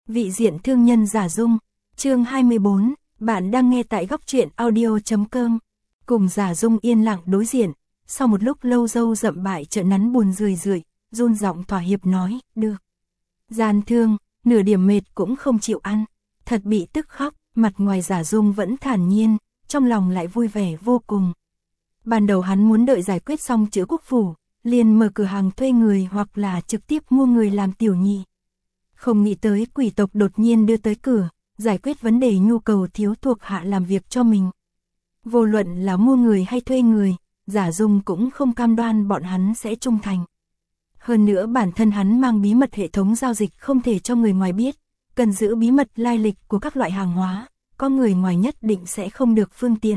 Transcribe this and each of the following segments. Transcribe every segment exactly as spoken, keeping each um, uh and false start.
Vị diện thương nhân Giả Dung, chương hai mươi bốn, bạn đang nghe tại góc truyện audio.com. Cùng Giả Dung yên lặng đối diện, sau một lúc lâu Dâu Rậm bại trợ nắn buồn rười rượi, run giọng thỏa hiệp nói, được. Gian thương, nửa điểm mệt cũng không chịu ăn, thật bị tức khóc, mặt ngoài Giả Dung vẫn thản nhiên, trong lòng lại vui vẻ vô cùng. Ban đầu hắn muốn đợi giải quyết xong chữ quốc phủ, liền mở cửa hàng thuê người hoặc là trực tiếp mua người làm tiểu nhị. Không nghĩ tới quỷ tộc đột nhiên đưa tới cửa, giải quyết vấn đề nhu cầu thiếu thuộc hạ làm việc cho mình. Vô luận là mua người hay thuê người, Giả Dung cũng không cam đoan bọn hắn sẽ trung thành. Hơn nữa bản thân hắn mang bí mật hệ thống giao dịch không thể cho người ngoài biết, cần giữ bí mật lai lịch của các loại hàng hóa, có người ngoài nhất định sẽ không được phương tiện.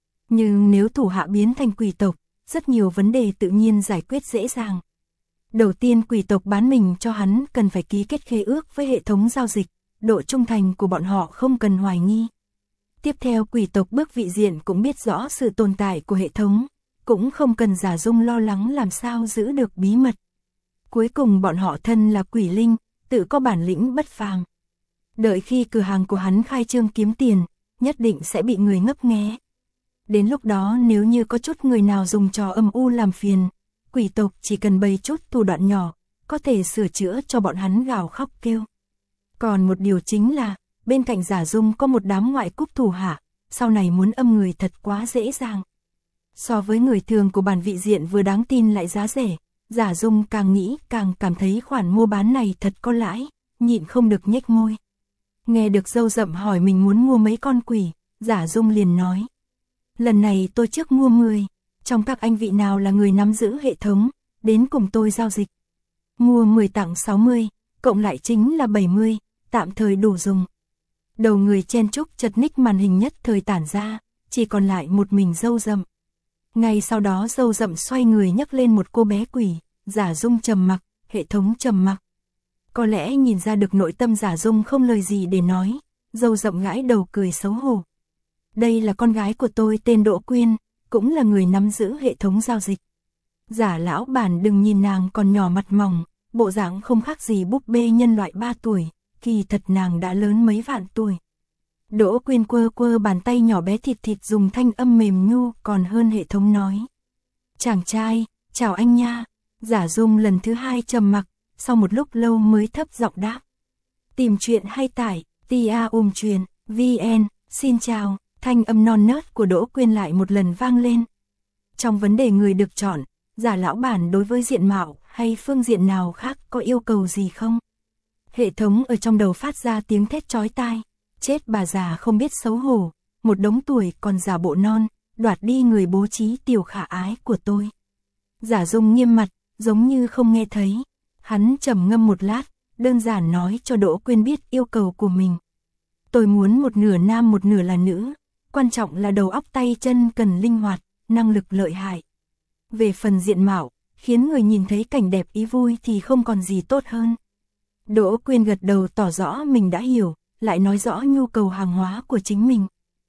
Nhưng nếu thủ hạ biến thành quỷ tộc, rất nhiều vấn đề tự nhiên giải quyết dễ dàng. Đầu tiên quỷ tộc bán mình cho hắn cần phải ký kết khế ước với hệ thống giao dịch, độ trung thành của bọn họ không cần hoài nghi. Tiếp theo quỷ tộc bước vị diện cũng biết rõ sự tồn tại của hệ thống, cũng không cần Giả Dung lo lắng làm sao giữ được bí mật. Cuối cùng bọn họ thân là quỷ linh, tự có bản lĩnh bất phàm. Đợi khi cửa hàng của hắn khai trương kiếm tiền, nhất định sẽ bị người ngấp nghé. Đến lúc đó nếu như có chút người nào dùng trò âm u làm phiền, quỷ tộc chỉ cần bày chút thủ đoạn nhỏ, có thể sửa chữa cho bọn hắn gào khóc kêu. Còn một điều chính là, bên cạnh Giả Dung có một đám ngoại cúp thủ hạ, sau này muốn âm người thật quá dễ dàng. So với người thường của bản vị diện vừa đáng tin lại giá rẻ, Giả Dung càng nghĩ càng cảm thấy khoản mua bán này thật có lãi, nhịn không được nhếch môi. Nghe được Dâu Rậm hỏi mình muốn mua mấy con quỷ, Giả Dung liền nói. Lần này tôi trước mua mười, trong các anh vị nào là người nắm giữ hệ thống, đến cùng tôi giao dịch. Mua mười tặng sáu mươi, cộng lại chính là bảy mươi, tạm thời đủ dùng. Đầu người chen chúc chật ních màn hình nhất thời tản ra, chỉ còn lại một mình Dâu Rậm. Ngay sau đó Dâu Rậm xoay người nhấc lên một cô bé quỷ, Giả Dung trầm mặc, hệ thống trầm mặc. Có lẽ nhìn ra được nội tâm Giả Dung không lời gì để nói, Dâu Rậm gãi đầu cười xấu hổ. Đây là con gái của tôi tên Đỗ Quyên, cũng là người nắm giữ hệ thống giao dịch. Giả lão bản đừng nhìn nàng còn nhỏ mặt mỏng, bộ dạng không khác gì búp bê nhân loại ba tuổi, kỳ thật nàng đã lớn mấy vạn tuổi. Đỗ Quyên quơ quơ bàn tay nhỏ bé thịt thịt dùng thanh âm mềm nhu còn hơn hệ thống nói. Chàng trai, chào anh nha. Giả Dung lần thứ hai trầm mặc, sau một lúc lâu mới thấp giọng đáp. Tìm chuyện hay tải, tia um truyền, vn, xin chào. Thanh âm non nớt của Đỗ Quyên lại một lần vang lên. Trong vấn đề người được chọn, Giả lão bản đối với diện mạo hay phương diện nào khác có yêu cầu gì không? Hệ thống ở trong đầu phát ra tiếng thét chói tai. Chết bà già không biết xấu hổ, một đống tuổi còn giả bộ non, đoạt đi người bố trí tiểu khả ái của tôi. Giả Dung nghiêm mặt, giống như không nghe thấy. Hắn trầm ngâm một lát, đơn giản nói cho Đỗ Quyên biết yêu cầu của mình. Tôi muốn một nửa nam một nửa là nữ. Quan trọng là đầu óc tay chân cần linh hoạt, năng lực lợi hại. Về phần diện mạo, khiến người nhìn thấy cảnh đẹp ý vui thì không còn gì tốt hơn. Đỗ Quyên gật đầu tỏ rõ mình đã hiểu, lại nói rõ nhu cầu hàng hóa của chính mình.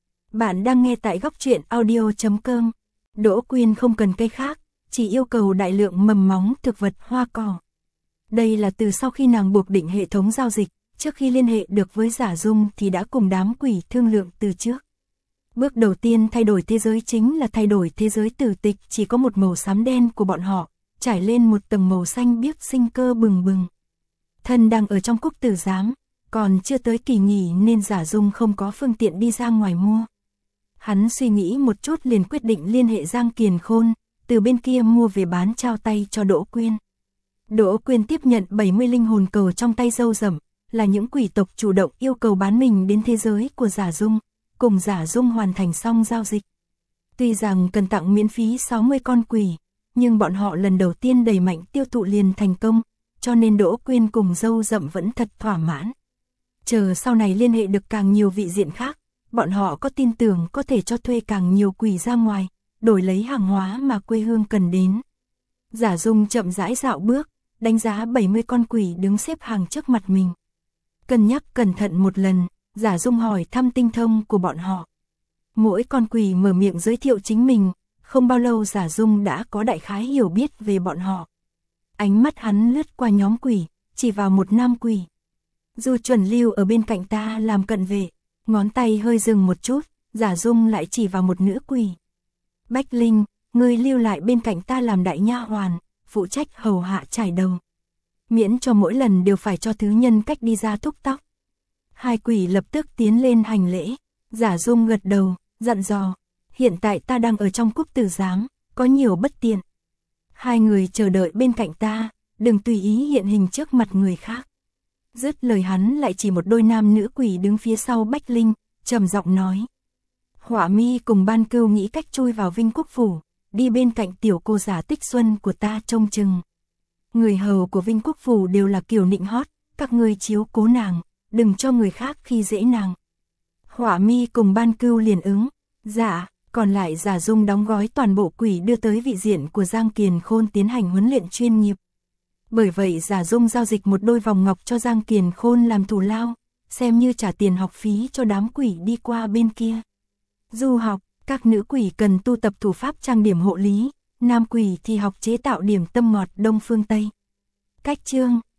Bạn đang nghe tại góc truyện audio.com. Đỗ Quyên không cần cây khác, chỉ yêu cầu đại lượng mầm móng thực vật hoa cỏ. Đây là từ sau khi nàng buộc định hệ thống giao dịch, trước khi liên hệ được với Giả Dung thì đã cùng đám quỷ thương lượng từ trước. Bước đầu tiên thay đổi thế giới chính là thay đổi thế giới tử tịch chỉ có một màu xám đen của bọn họ, trải lên một tầng màu xanh biếc sinh cơ bừng bừng. Thân đang ở trong cúc tử giám, còn chưa tới kỳ nghỉ nên Giả Dung không có phương tiện đi ra ngoài mua. Hắn suy nghĩ một chút liền quyết định liên hệ Giang Kiền Khôn, từ bên kia mua về bán trao tay cho Đỗ Quyên. Đỗ Quyên tiếp nhận bảy mươi linh hồn cầu trong tay Dâu Rậm, là những quỷ tộc chủ động yêu cầu bán mình đến thế giới của Giả Dung. Cùng Giả Dung hoàn thành xong giao dịch. Tuy rằng cần tặng miễn phí sáu mươi con quỷ, nhưng bọn họ lần đầu tiên đẩy mạnh tiêu thụ liền thành công, cho nên Đỗ Quyên cùng Dâu Rậm vẫn thật thỏa mãn. Chờ sau này liên hệ được càng nhiều vị diện khác, bọn họ có tin tưởng có thể cho thuê càng nhiều quỷ ra ngoài, đổi lấy hàng hóa mà quê hương cần đến. Giả Dung chậm rãi dạo bước, đánh giá bảy mươi con quỷ đứng xếp hàng trước mặt mình. Cân nhắc cẩn thận một lần, Giả Dung hỏi thăm tinh thông của bọn họ. Mỗi con quỷ mở miệng giới thiệu chính mình, không bao lâu Giả Dung đã có đại khái hiểu biết về bọn họ. Ánh mắt hắn lướt qua nhóm quỷ, chỉ vào một nam quỷ. Du Chuẩn Lưu ở bên cạnh ta làm cận vệ, ngón tay hơi dừng một chút, Giả Dung lại chỉ vào một nữ quỷ. Bách Linh, ngươi lưu lại bên cạnh ta làm đại nha hoàn, phụ trách hầu hạ trải đầu. Miễn cho mỗi lần đều phải cho thứ nhân cách đi ra thúc tóc. Hai quỷ lập tức tiến lên hành lễ, Giả Dung gật đầu, dặn dò, hiện tại ta đang ở trong Cúc Tử Giám, có nhiều bất tiện. Hai người chờ đợi bên cạnh ta, đừng tùy ý hiện hình trước mặt người khác. Dứt lời hắn lại chỉ một đôi nam nữ quỷ đứng phía sau Bách Linh, trầm giọng nói. Hỏa Mi cùng Ban Cưu nghĩ cách chui vào Vinh Quốc Phủ, đi bên cạnh tiểu cô giả Tích Xuân của ta trông chừng. Người hầu của Vinh Quốc Phủ đều là kiểu nịnh hót, các ngươi chiếu cố nàng, đừng cho người khác khi dễ nàng. Hỏa Mi cùng Ban Cưu liền ứng, dạ, còn lại Giả Dung đóng gói toàn bộ quỷ đưa tới vị diện của Giang Kiền Khôn tiến hành huấn luyện chuyên nghiệp. Bởi vậy Giả Dung giao dịch một đôi vòng ngọc cho Giang Kiền Khôn làm thù lao, xem như trả tiền học phí cho đám quỷ đi qua bên kia. Du học, các nữ quỷ cần tu tập thủ pháp trang điểm hộ lý, nam quỷ thì học chế tạo điểm tâm ngọt Đông Phương Tây. Cách chương